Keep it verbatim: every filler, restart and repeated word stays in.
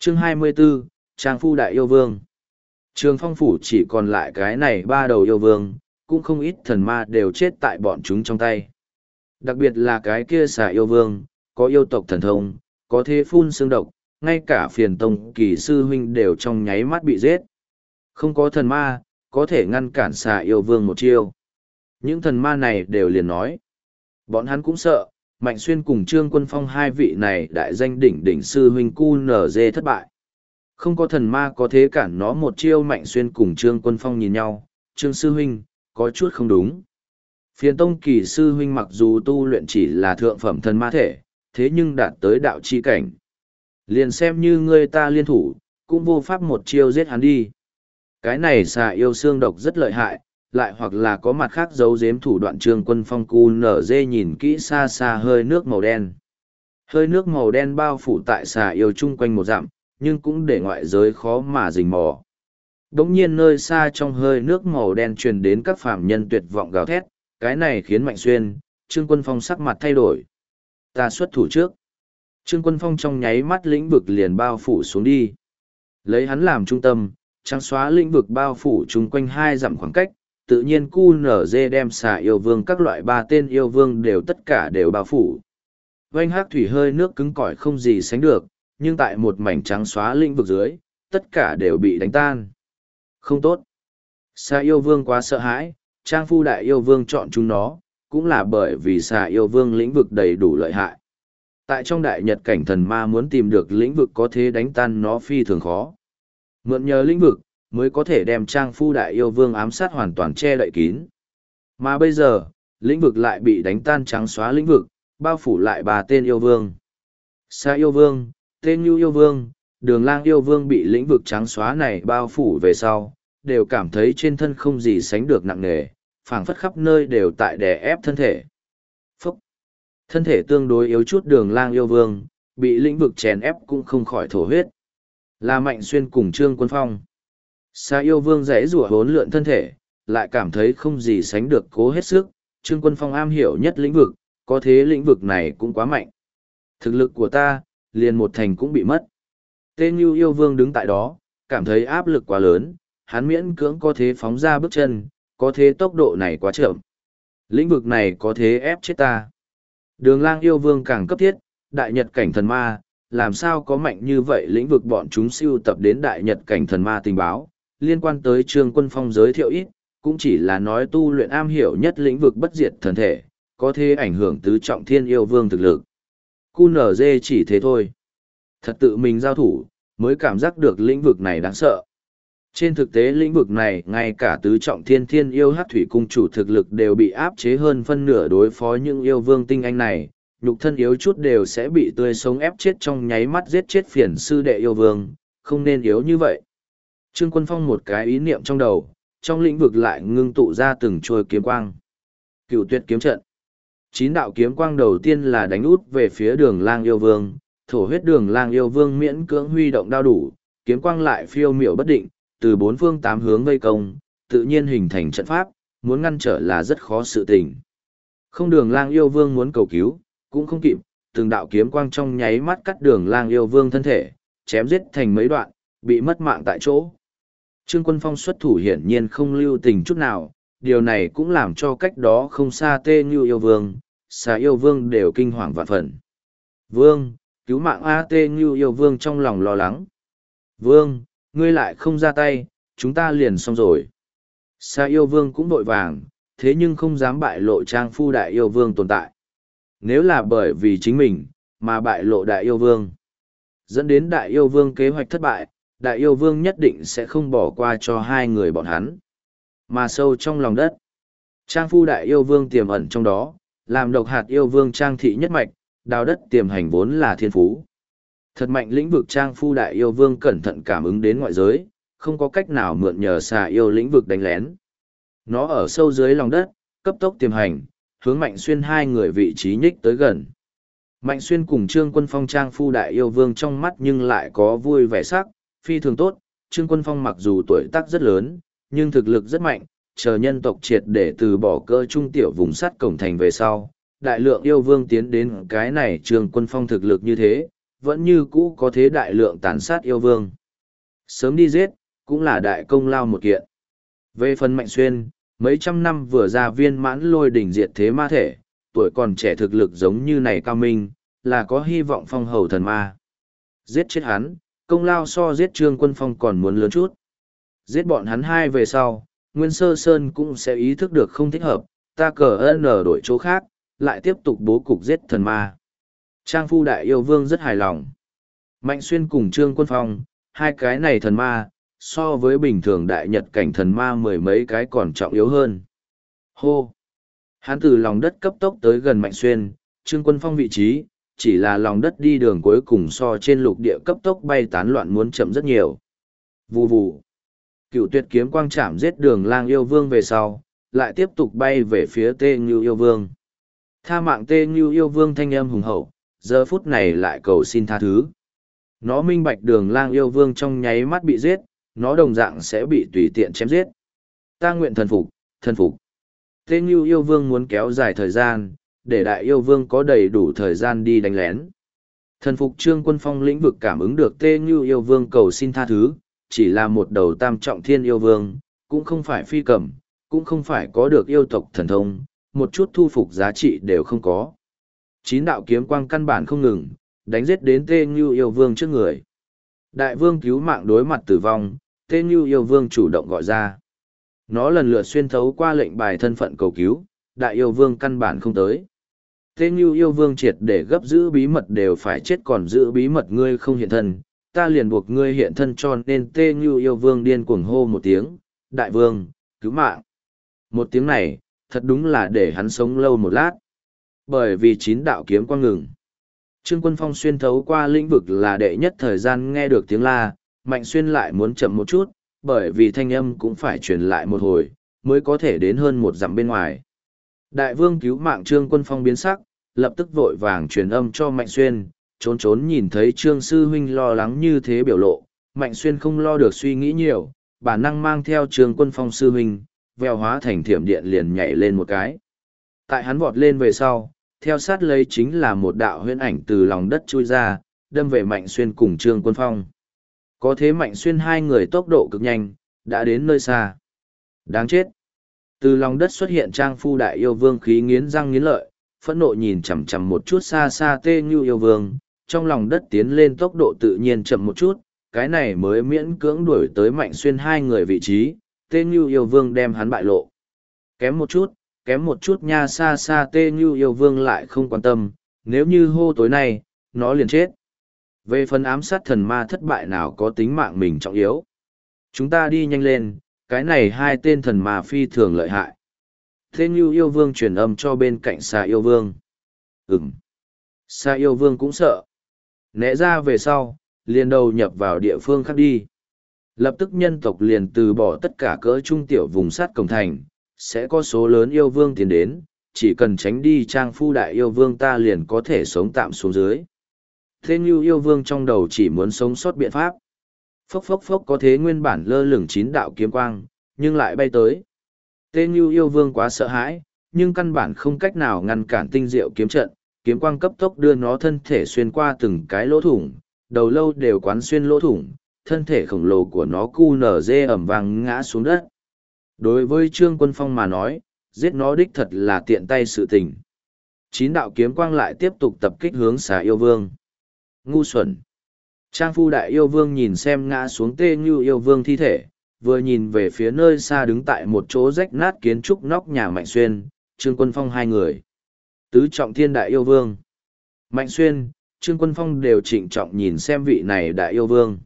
Chương hai mươi 24, Trang Phu Đại Yêu Vương. Trường Phong Phủ chỉ còn lại cái này ba đầu yêu vương, cũng không ít thần ma đều chết tại bọn chúng trong tay. Đặc biệt là cái kia xà yêu vương, có yêu tộc thần thông, có thế phun xương độc, ngay cả phiền tông kỳ sư huynh đều trong nháy mắt bị giết. Không có thần ma, có thể ngăn cản xà yêu vương một chiêu. Những thần ma này đều liền nói. Bọn hắn cũng sợ, Mạnh Xuyên cùng Trương Quân Phong hai vị này đại danh đỉnh đỉnh sư huynh cu nở dê thất bại. Không có thần ma có thế cản nó một chiêu. Mạnh Xuyên cùng Trương Quân Phong nhìn nhau, Trương sư huynh, có chút không đúng. Phiền tông kỳ sư huynh mặc dù tu luyện chỉ là thượng phẩm thần ma thể, thế nhưng đạt tới đạo chi cảnh. Liền xem như ngươi ta liên thủ, cũng vô pháp một chiêu giết hắn đi. Cái này xà yêu xương độc rất lợi hại, lại hoặc là có mặt khác giấu giếm thủ đoạn. Trương Quân Phong cu nở dê nhìn kỹ xa xa hơi nước màu đen. Hơi nước màu đen bao phủ tại xà yêu chung quanh một dặm, nhưng cũng để ngoại giới khó mà rình mò. Đống nhiên nơi xa trong hơi nước màu đen truyền đến các phàm nhân tuyệt vọng gào thét, cái này khiến Mạnh Xuyên, Trương Quân Phong sắc mặt thay đổi. Ta xuất thủ trước. Trương Quân Phong trong nháy mắt lĩnh vực liền bao phủ xuống đi. Lấy hắn làm trung tâm, trắng xóa lĩnh vực bao phủ chung quanh hai dặm khoảng cách, tự nhiên cu nở dê đem xà yêu vương các loại ba tên yêu vương đều tất cả đều bao phủ. Vành hắc thủy hơi nước cứng cỏi không gì sánh được, nhưng tại một mảnh trắng xóa lĩnh vực dưới, tất cả đều bị đánh tan. Không tốt. Xà yêu vương quá sợ hãi, Trang Phu Đại Yêu Vương chọn chúng nó, cũng là bởi vì xà yêu vương lĩnh vực đầy đủ lợi hại. Tại trong đại nhật cảnh thần ma muốn tìm được lĩnh vực có thể đánh tan nó phi thường khó. Mượn nhờ lĩnh vực, mới có thể đem Trang Phu Đại Yêu Vương ám sát hoàn toàn che đậy kín. Mà bây giờ, lĩnh vực lại bị đánh tan trắng xóa lĩnh vực, bao phủ lại ba tên yêu vương. Xà yêu vương, tên Nhu yêu vương, Đường Lang yêu vương bị lĩnh vực trắng xóa này bao phủ về sau, đều cảm thấy trên thân không gì sánh được nặng nề, phảng phất khắp nơi đều tại đè ép thân thể. Phúc! Thân thể tương đối yếu chút Đường Lang yêu vương, bị lĩnh vực chèn ép cũng không khỏi thổ huyết. Là Mạnh Xuyên cùng Trương Quân Phong. Xà yêu vương rẽ rủa hốn lượn thân thể, lại cảm thấy không gì sánh được cố hết sức. Trương Quân Phong am hiểu nhất lĩnh vực, có thế lĩnh vực này cũng quá mạnh. Thực lực của ta, liền một thành cũng bị mất. Tên Nhu yêu vương đứng tại đó, cảm thấy áp lực quá lớn, hắn miễn cưỡng có thế phóng ra bước chân, có thế tốc độ này quá chậm. Lĩnh vực này có thế ép chết ta. Đường Lang yêu vương càng cấp thiết, đại nhật cảnh thần ma, làm sao có mạnh như vậy lĩnh vực. Bọn chúng siêu tập đến đại nhật cảnh thần ma tình báo, liên quan tới Trương Quân Phong giới thiệu ít, cũng chỉ là nói tu luyện am hiểu nhất lĩnh vực bất diệt thần thể, có thể ảnh hưởng tứ trọng thiên yêu vương thực lực. cu nở dê chỉ thế thôi. Thật tự mình giao thủ, mới cảm giác được lĩnh vực này đáng sợ. Trên thực tế lĩnh vực này, ngay cả tứ trọng thiên thiên yêu hắc thủy cung chủ thực lực đều bị áp chế hơn phân nửa. Đối phó những yêu vương tinh anh này, nhục thân yếu chút đều sẽ bị tươi sống ép chết trong nháy mắt, giết chết phiền sư đệ yêu vương, không nên yếu như vậy. Trương Quân Phong một cái ý niệm trong đầu, trong lĩnh vực lại ngưng tụ ra từng trôi kiếm quang. Cựu tuyệt kiếm trận. Chín đạo kiếm quang đầu tiên là đánh út về phía Đường Lang yêu vương, thổ huyết Đường Lang yêu vương miễn cưỡng huy động đao đủ, kiếm quang lại phiêu miểu bất định, từ bốn phương tám hướng vây công, tự nhiên hình thành trận pháp, muốn ngăn trở là rất khó sự tình. Không Đường Lang yêu vương muốn cầu cứu, cũng không kịp, từng đạo kiếm quang trong nháy mắt cắt Đường Lang yêu vương thân thể, chém giết thành mấy đoạn, bị mất mạng tại chỗ. Trương Quân Phong xuất thủ hiển nhiên không lưu tình chút nào, điều này cũng làm cho cách đó không xa Tê Như yêu vương, Xà yêu vương đều kinh hoàng vạn phần. Vương, cứu mạng A. Tê Như yêu vương trong lòng lo lắng. Vương, ngươi lại không ra tay, chúng ta liền xong rồi. Xà yêu vương cũng vội vàng, thế nhưng không dám bại lộ Trang Phu Đại Yêu Vương tồn tại. Nếu là bởi vì chính mình, mà bại lộ Đại Yêu Vương, dẫn đến Đại Yêu Vương kế hoạch thất bại, Đại Yêu Vương nhất định sẽ không bỏ qua cho hai người bọn hắn. Mà sâu trong lòng đất, Trang Phu Đại Yêu Vương tiềm ẩn trong đó, làm độc hạt Yêu Vương Trang Thị nhất mạch, đào đất tiềm hành vốn là thiên phú. Thật mạnh lĩnh vực Trang Phu Đại Yêu Vương cẩn thận cảm ứng đến ngoại giới, không có cách nào mượn nhờ xà yêu lĩnh vực đánh lén. Nó ở sâu dưới lòng đất, cấp tốc tiềm hành, hướng Mạnh Xuyên hai người vị trí nhích tới gần. Mạnh Xuyên cùng Trương Quân Phong Trang Phu Đại Yêu Vương trong mắt nhưng lại có vui vẻ sắc, phi thường tốt. Trương Quân Phong mặc dù tuổi tác rất lớn, nhưng thực lực rất mạnh, chờ nhân tộc triệt để từ bỏ cơ trung tiểu vùng sắt cổng thành về sau. Đại lượng yêu vương tiến đến cái này Trương Quân Phong thực lực như thế, vẫn như cũ có thế đại lượng tàn sát yêu vương. Sớm đi giết, cũng là đại công lao một kiện. Về phần Mạnh Xuyên, mấy trăm năm vừa ra viên mãn lôi đỉnh diệt thế ma thể, tuổi còn trẻ thực lực giống như này cao minh, là có hy vọng phong hầu thần ma. Giết chết hắn, công lao so giết Trương Quân Phong còn muốn lớn chút. Giết bọn hắn hai về sau, Nguyên Sơ Sơn cũng sẽ ý thức được không thích hợp, ta cờ ơn ở đổi chỗ khác, lại tiếp tục bố cục giết thần ma. Trang phu đại yêu vương rất hài lòng. Mạnh Xuyên cùng Trương Quân Phong, hai cái này thần ma, so với bình thường đại nhật cảnh thần ma mười mấy cái còn trọng yếu hơn. Hô! Hắn từ lòng đất cấp tốc tới gần Mạnh Xuyên, Trương Quân Phong vị trí, chỉ là lòng đất đi đường cuối cùng so trên lục địa cấp tốc bay tán loạn muốn chậm rất nhiều. Vù vù! Cựu tuyệt kiếm quang chạm giết đường lang yêu vương về sau, lại tiếp tục bay về phía Tê Ngưu yêu vương. Tha mạng Tê Ngưu yêu vương thanh âm hùng hậu, giờ phút này lại cầu xin tha thứ. Nó minh bạch đường lang yêu vương trong nháy mắt bị giết, nó đồng dạng sẽ bị tùy tiện chém giết. Ta nguyện thần phục, thần phục. Tê Ngưu yêu vương muốn kéo dài thời gian, để đại yêu vương có đầy đủ thời gian đi đánh lén. Thần phục Trương Quân Phong lĩnh vực cảm ứng được Tê Ngưu yêu vương cầu xin tha thứ, chỉ là một đầu tam trọng thiên yêu vương, cũng không phải phi cầm, cũng không phải có được yêu tộc thần thông, một chút thu phục giá trị đều không có. Chín đạo kiếm quang căn bản không ngừng, đánh giết đến Tê Ngưu yêu vương trước người. Đại vương cứu mạng đối mặt tử vong, Tê Ngưu yêu vương chủ động gọi ra. Nó lần lượt xuyên thấu qua lệnh bài thân phận cầu cứu, đại yêu vương căn bản không tới. Tê Ngưu yêu vương triệt để gấp giữ bí mật đều phải chết, còn giữ bí mật ngươi không hiện thân, ta liền buộc ngươi hiện thân, cho nên Tê Ngưu yêu vương điên cuồng hô một tiếng, đại vương, cứu mạng. Một tiếng này, thật đúng là để hắn sống lâu một lát. Bởi vì chín đạo kiếm quang ngừng. Trương Quân Phong xuyên thấu qua lĩnh vực là đệ nhất thời gian nghe được tiếng la, Mạnh Xuyên lại muốn chậm một chút, bởi vì thanh âm cũng phải truyền lại một hồi, mới có thể đến hơn một dặm bên ngoài. Đại vương cứu mạng Trương Quân Phong biến sắc, lập tức vội vàng truyền âm cho Mạnh Xuyên, trốn trốn nhìn thấy Trương Sư Huynh lo lắng như thế biểu lộ, Mạnh Xuyên không lo được suy nghĩ nhiều, bản năng mang theo Trương Quân Phong Sư Huynh, vèo hóa thành thiểm điện liền nhảy lên một cái. Tại hắn vọt lên về sau, theo sát lấy chính là một đạo huyễn ảnh từ lòng đất chui ra, đâm về Mạnh Xuyên cùng Trương Quân Phong. Có thế Mạnh Xuyên hai người tốc độ cực nhanh, đã đến nơi xa. Đáng chết! Từ lòng đất xuất hiện Trang phu đại yêu vương khí nghiến răng nghiến lợi, phẫn nộ nhìn chằm chằm một chút xa xa Tê Ngưu yêu vương, trong lòng đất tiến lên tốc độ tự nhiên chậm một chút, cái này mới miễn cưỡng đuổi tới Mạnh Xuyên hai người vị trí, Tê Ngưu yêu vương đem hắn bại lộ. Kém một chút, kém một chút nha, xa xa Tê Ngưu yêu vương lại không quan tâm, nếu như hô tối nay, nó liền chết. Về phần ám sát thần ma thất bại nào có tính mạng mình trọng yếu. Chúng ta đi nhanh lên, cái này hai tên thần ma phi thường lợi hại. Tê Ngưu yêu vương truyền âm cho bên cạnh Xà yêu vương. Ừm. Xà yêu vương cũng sợ. Né ra về sau, liền đầu nhập vào địa phương khác đi. Lập tức nhân tộc liền từ bỏ tất cả cỡ trung tiểu vùng sát cổng thành, sẽ có số lớn yêu vương tiến đến, chỉ cần tránh đi Trang phu đại yêu vương ta liền có thể sống tạm xuống dưới. Thế Ngưu yêu vương trong đầu chỉ muốn sống sót biện pháp. Phốc phốc phốc có thế nguyên bản lơ lửng chín đạo kiếm quang, nhưng lại bay tới. Tê Ngưu yêu vương quá sợ hãi, nhưng căn bản không cách nào ngăn cản tinh diệu kiếm trận, kiếm quang cấp tốc đưa nó thân thể xuyên qua từng cái lỗ thủng, đầu lâu đều quán xuyên lỗ thủng, thân thể khổng lồ của nó cu nở dê ẩm vàng ngã xuống đất. Đối với Trương Quân Phong mà nói, giết nó đích thật là tiện tay sự tình. Chín đạo kiếm quang lại tiếp tục tập kích hướng Xà yêu vương. Ngu xuẩn. Trang phu đại yêu vương nhìn xem ngã xuống Tê Ngưu yêu vương thi thể, vừa nhìn về phía nơi xa đứng tại một chỗ rách nát kiến trúc nóc nhà Mạnh Xuyên, Trương Quân Phong hai người. Tứ trọng thiên đại yêu vương. Mạnh Xuyên, Trương Quân Phong đều trịnh trọng nhìn xem vị này đại yêu vương.